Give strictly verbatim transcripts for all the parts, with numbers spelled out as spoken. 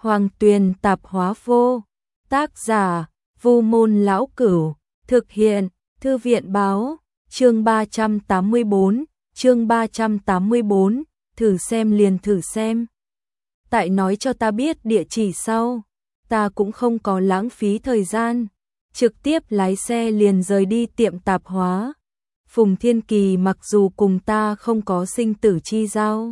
Hoàng Tuyền tạp hóa vô. Tác giả: Vu Môn Lão Cửu. Thực hiện: Thư viện báo. Chương ba trăm tám mươi bốn, chương ba trăm tám mươi bốn, thử xem liền thử xem. Tại nói cho ta biết địa chỉ sau, ta cũng không có lãng phí thời gian, trực tiếp lái xe liền rời đi tiệm tạp hóa. Phùng Thiên Kỳ mặc dù cùng ta không có sinh tử chi giao,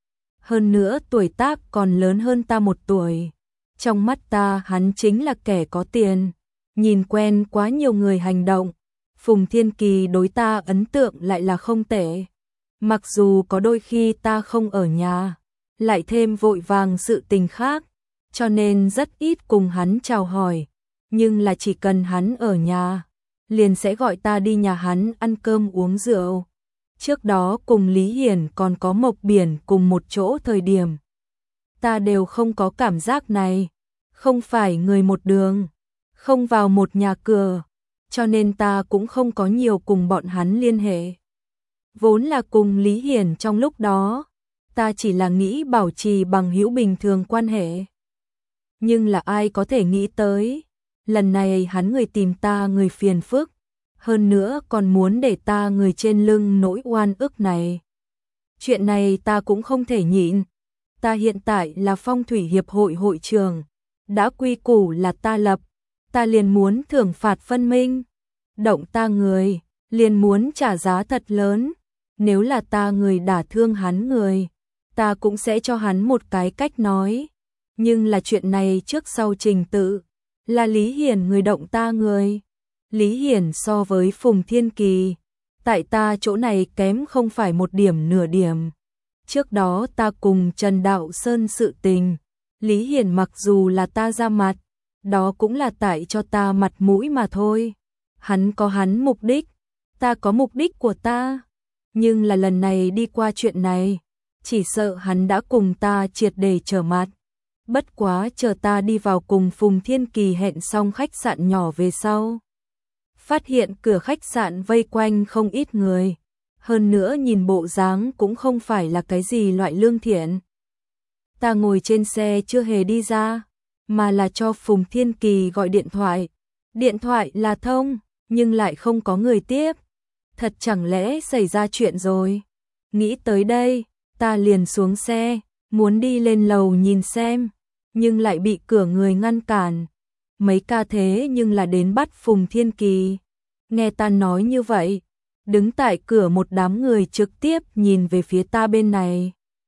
hơn nữa tuổi tác còn lớn hơn ta một tuổi. Trong mắt ta hắn chính là kẻ có tiền, nhìn quen quá nhiều người hành động. Phùng Thiên Kỳ đối ta ấn tượng lại là không tệ. Mặc dù có đôi khi ta không ở nhà, lại thêm vội vàng sự tình khác, cho nên rất ít cùng hắn chào hỏi. Nhưng là chỉ cần hắn ở nhà, liền sẽ gọi ta đi nhà hắn ăn cơm uống rượu. Trước đó cùng Lý Hiển còn có Mộc Biển cùng một chỗ thời điểm, ta đều không có cảm giác này. Không phải người một đường, không vào một nhà cửa, cho nên ta cũng không có nhiều cùng bọn hắn liên hệ. Vốn là cùng Lý Hiển trong lúc đó, ta chỉ là nghĩ bảo trì bằng hữu bình thường quan hệ. Nhưng là ai có thể nghĩ tới, lần này hắn người tìm ta người phiền phức, hơn nữa còn muốn để ta người trên lưng nỗi oan ức này. Chuyện này ta cũng không thể nhịn. Ta hiện tại là Phong thủy hiệp hội hội trưởng, đã quy củ là ta lập, ta liền muốn thưởng phạt phân minh. Động ta người, liền muốn trả giá thật lớn. Nếu là ta người đả thương hắn người, ta cũng sẽ cho hắn một cái cách nói. Nhưng là chuyện này trước sau trình tự, là Lý Hiển người động ta người. Lý Hiển so với Phùng Thiên Kỳ, tại ta chỗ này kém không phải một điểm nửa điểm. Trước đó ta cùng Trần Đạo Sơn sự tình, Lý Hiển mặc dù là ta ra mặt, đó cũng là tại cho ta mặt mũi mà thôi. Hắn có hắn mục đích, ta có mục đích của ta. Nhưng là lần này đi qua chuyện này, chỉ sợ hắn đã cùng ta triệt để trở mặt. Bất quá chờ ta đi vào cùng Phùng Thiên Kỳ hẹn xong khách sạn nhỏ về sau, phát hiện cửa khách sạn vây quanh không ít người, hơn nữa nhìn bộ dáng cũng không phải là cái gì loại lương thiện. Ta ngồi trên xe chưa hề đi ra, mà là cho Phùng Thiên Kỳ gọi điện thoại. Điện thoại là thông, nhưng lại không có người tiếp. Thật chẳng lẽ xảy ra chuyện rồi? Nghĩ tới đây, ta liền xuống xe, muốn đi lên lầu nhìn xem, nhưng lại bị cửa người ngăn cản. Mấy ca thế nhưng là đến bắt Phùng Thiên Kỳ. Nghe ta nói như vậy, đứng tại cửa một đám người trực tiếp nhìn về phía ta bên này.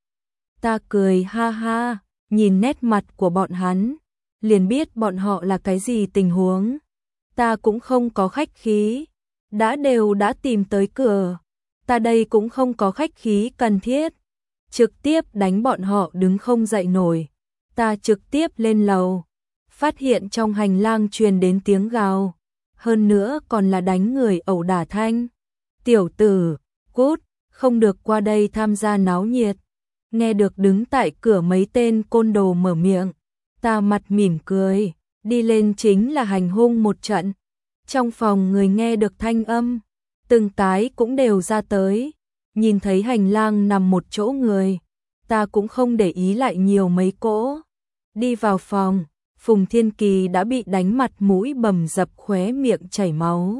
Ta cười ha ha, nhìn nét mặt của bọn hắn, liền biết bọn họ là cái gì tình huống. Ta cũng không có khách khí, đã đều đã tìm tới cửa, ta đây cũng không có khách khí cần thiết. Trực tiếp đánh bọn họ đứng không dậy nổi. Ta trực tiếp lên lầu, phát hiện trong hành lang truyền đến tiếng gào, hơn nữa còn là đánh người ẩu đả thanh. Tiểu tử, cút, không được qua đây tham gia náo nhiệt. Nghe được đứng tại cửa mấy tên côn đồ mở miệng, ta mặt mỉm cười, đi lên chính là hành hung một trận. Trong phòng người nghe được thanh âm, từng cái cũng đều ra tới, nhìn thấy hành lang nằm một chỗ người, ta cũng không để ý lại nhiều mấy cỗ. Đi vào phòng, Phùng Thiên Kỳ đã bị đánh mặt mũi bầm dập, khóe miệng chảy máu.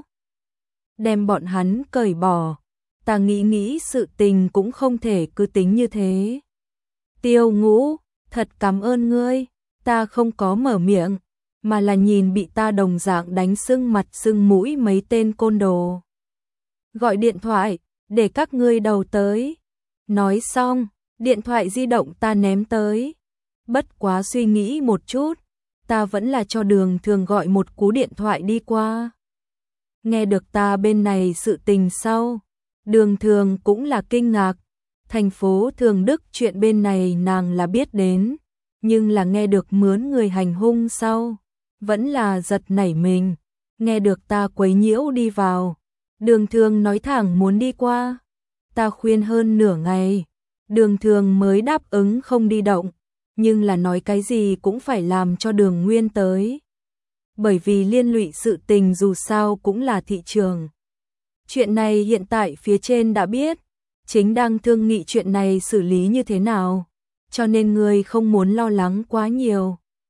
Đem bọn hắn cởi bỏ, ta nghĩ nghĩ sự tình cũng không thể cứ tính như thế. Tiêu Ngũ, thật cảm ơn ngươi. Ta không có mở miệng, mà là nhìn bị ta đồng dạng đánh sưng mặt sưng mũi mấy tên côn đồ. Gọi điện thoại, để các ngươi đầu tới. Nói xong, điện thoại di động ta ném tới. Bất quá suy nghĩ một chút, ta vẫn là cho Đường Thường gọi một cú điện thoại đi qua. Nghe được ta bên này sự tình sau, Đường Thường cũng là kinh ngạc. Thành phố Thường Đức chuyện bên này nàng là biết đến, nhưng là nghe được mướn người hành hung sau, vẫn là giật nảy mình. Nghe được ta quấy nhiễu đi vào, Đường Thường nói thẳng muốn đi qua. Ta khuyên hơn nửa ngày, Đường Thường mới đáp ứng không đi động, nhưng là nói cái gì cũng phải làm cho Đường Nguyên tới. Bởi vì liên lụy sự tình dù sao cũng là thị trường. Chuyện này hiện tại phía trên đã biết, chính đang thương nghị chuyện này xử lý như thế nào, cho nên ngươi không muốn lo lắng quá nhiều.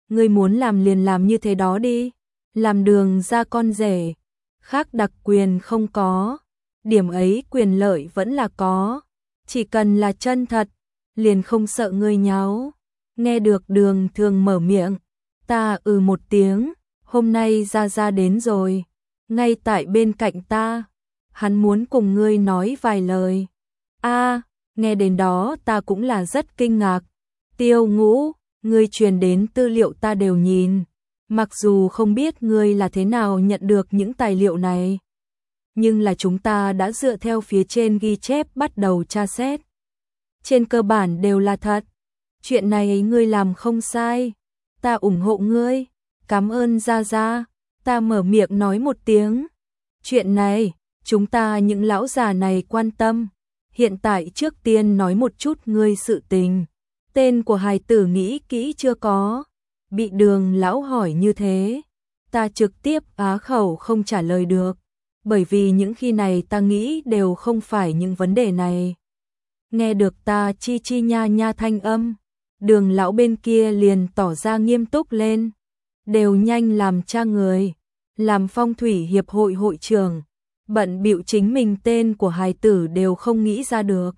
ngươi muốn làm liền làm như thế đó đi, làm đường ra con rể, khác đặc quyền không có, điểm ấy quyền lợi vẫn là có, chỉ cần là chân thật, liền không sợ ngươi nháo. Nghe được Đường Thường mở miệng, ta ừ một tiếng, hôm nay Gia Gia đến rồi, ngay tại bên cạnh ta, hắn muốn cùng ngươi nói vài lời. A, nghe đến đó ta cũng là rất kinh ngạc. Tiêu Ngũ, ngươi truyền đến tư liệu ta đều nhìn, mặc dù không biết ngươi là thế nào nhận được những tài liệu này, nhưng là chúng ta đã dựa theo phía trên ghi chép bắt đầu tra xét. Trên cơ bản đều là thật. Chuyện này ngươi làm không sai, ta ủng hộ ngươi, cảm ơn Gia Gia. Ta mở miệng nói một tiếng. Chuyện này, chúng ta những lão già này quan tâm. Hiện tại trước tiên nói một chút ngươi sự tình. Tên của hài tử nghĩ kỹ chưa có? Bị Đường lão hỏi như thế, ta trực tiếp á khẩu không trả lời được, bởi vì những khi này ta nghĩ đều không phải những vấn đề này. Nghe được ta chi chi nha nha thanh âm, Đường lão bên kia liền tỏ ra nghiêm túc lên. Đều nhanh làm cha người, làm phong thủy hiệp hội hội trưởng, bận bịu chính mình tên của hài tử đều không nghĩ ra được.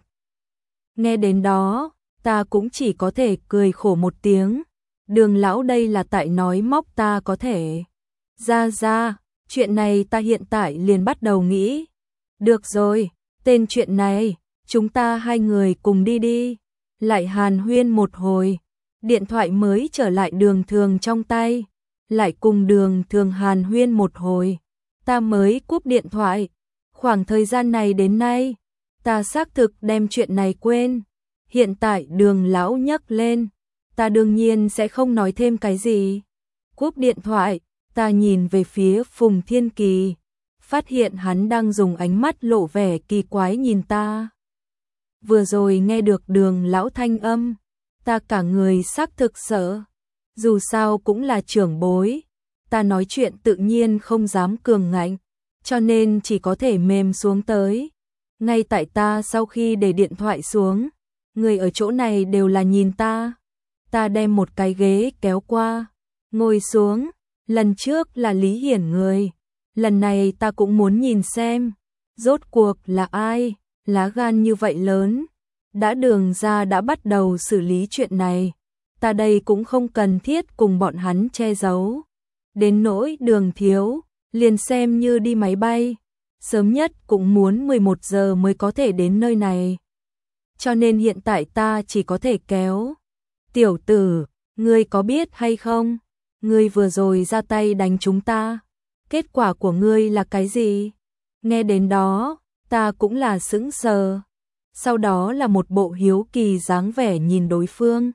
Nghe đến đó, ta cũng chỉ có thể cười khổ một tiếng. Đường lão đây là tại nói móc ta có thể. Ra ra, chuyện này ta hiện tại liền bắt đầu nghĩ. Được rồi, tên chuyện này, chúng ta hai người cùng đi đi. Lại hàn huyên một hồi, điện thoại mới trở lại Đường Thường trong tay. Lại cùng Đường Thường hàn huyên một hồi, ta mới cúp điện thoại. Khoảng thời gian này đến nay, ta xác thực đem chuyện này quên. Hiện tại Đường lão nhắc lên, ta đương nhiên sẽ không nói thêm cái gì. Cúp điện thoại, ta nhìn về phía Phùng Thiên Kỳ, phát hiện hắn đang dùng ánh mắt lộ vẻ kỳ quái nhìn ta. Vừa rồi nghe được Đường lão thanh âm, ta cả người xác thực sợ. Dù sao cũng là trưởng bối, ta nói chuyện tự nhiên không dám cường ngạnh, cho nên chỉ có thể mềm xuống tới. Ngay tại ta sau khi để điện thoại xuống, người ở chỗ này đều là nhìn ta. Ta đem một cái ghế kéo qua, ngồi xuống. Lần trước là Lý Hiển người, lần này ta cũng muốn nhìn xem, rốt cuộc là ai, lá gan như vậy lớn. Đã Đường ra đã bắt đầu xử lý chuyện này, ta đây cũng không cần thiết cùng bọn hắn che giấu. Đến nỗi Đường thiếu, liền xem như đi máy bay, sớm nhất cũng muốn mười một giờ mới có thể đến nơi này. Cho nên hiện tại ta chỉ có thể kéo. Tiểu tử, ngươi có biết hay không? Ngươi vừa rồi ra tay đánh chúng ta, kết quả của ngươi là cái gì? Nghe đến đó, ta cũng là sững sờ. Sau đó là một bộ hiếu kỳ dáng vẻ nhìn đối phương.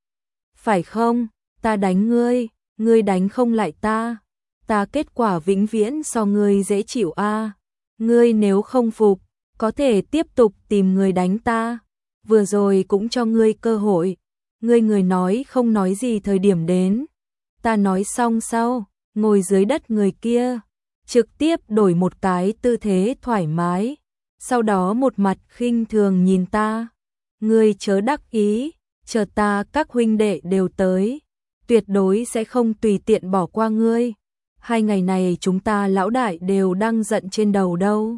Phải không, ta đánh ngươi, ngươi đánh không lại ta. Ta kết quả vĩnh viễn so ngươi dễ chịu a. À. Ngươi nếu không phục, có thể tiếp tục tìm người đánh ta. Vừa rồi cũng cho ngươi cơ hội. Ngươi người nói không nói gì thời điểm đến. Ta nói xong sau, ngồi dưới đất người kia, trực tiếp đổi một cái tư thế thoải mái. Sau đó một mặt khinh thường nhìn ta. Ngươi chớ đắc ý, chờ ta các huynh đệ đều tới, tuyệt đối sẽ không tùy tiện bỏ qua ngươi. Hai ngày này chúng ta lão đại đều đang giận trên đầu đâu.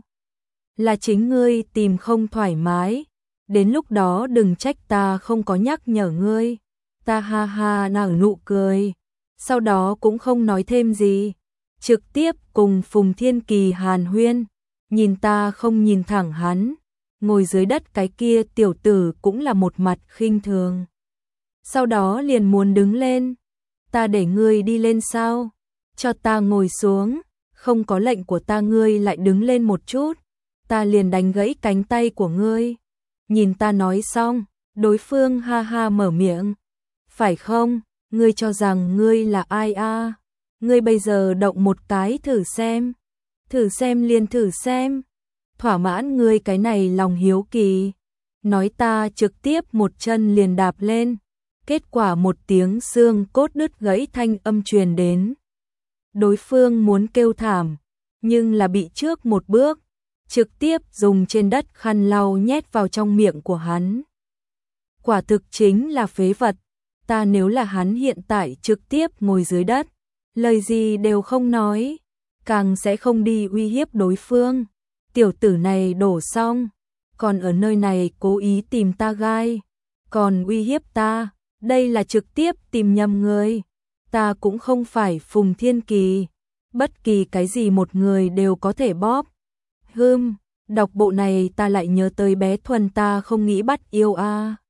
Là chính ngươi tìm không thoải mái, đến lúc đó đừng trách ta không có nhắc nhở ngươi. Ta ha ha nở nụ cười, sau đó cũng không nói thêm gì, trực tiếp cùng Phùng Thiên Kỳ hàn huyên. Nhìn ta không nhìn thẳng hắn, ngồi dưới đất cái kia tiểu tử cũng là một mặt khinh thường. Sau đó liền muốn đứng lên. Ta để ngươi đi lên sao? Cho ta ngồi xuống, không có lệnh của ta ngươi lại đứng lên một chút, ta liền đánh gãy cánh tay của ngươi. Nhìn ta nói xong, đối phương ha ha mở miệng. Phải không, ngươi cho rằng ngươi là ai a? À? Ngươi bây giờ động một cái thử xem. Thử xem liền thử xem. Thỏa mãn ngươi cái này lòng hiếu kỳ. Nói ta trực tiếp một chân liền đạp lên. Kết quả một tiếng xương cốt đứt gãy thanh âm truyền đến. Đối phương muốn kêu thảm, nhưng là bị trước một bước, trực tiếp dùng trên đất khăn lau nhét vào trong miệng của hắn. Quả thực chính là phế vật. ta nếu là hắn hiện tại trực tiếp ngồi dưới đất, lời gì đều không nói, càng sẽ không đi uy hiếp đối phương. Tiểu tử này đổ xong, còn ở nơi này cố ý tìm ta gai, còn uy hiếp ta, đây là trực tiếp tìm nhầm người. Ta cũng không phải Phùng Thiên Kỳ, bất kỳ cái gì một người đều có thể bóp. Hừm, đọc bộ này ta lại nhớ tới bé Thuần ta không nghĩ bắt yêu a.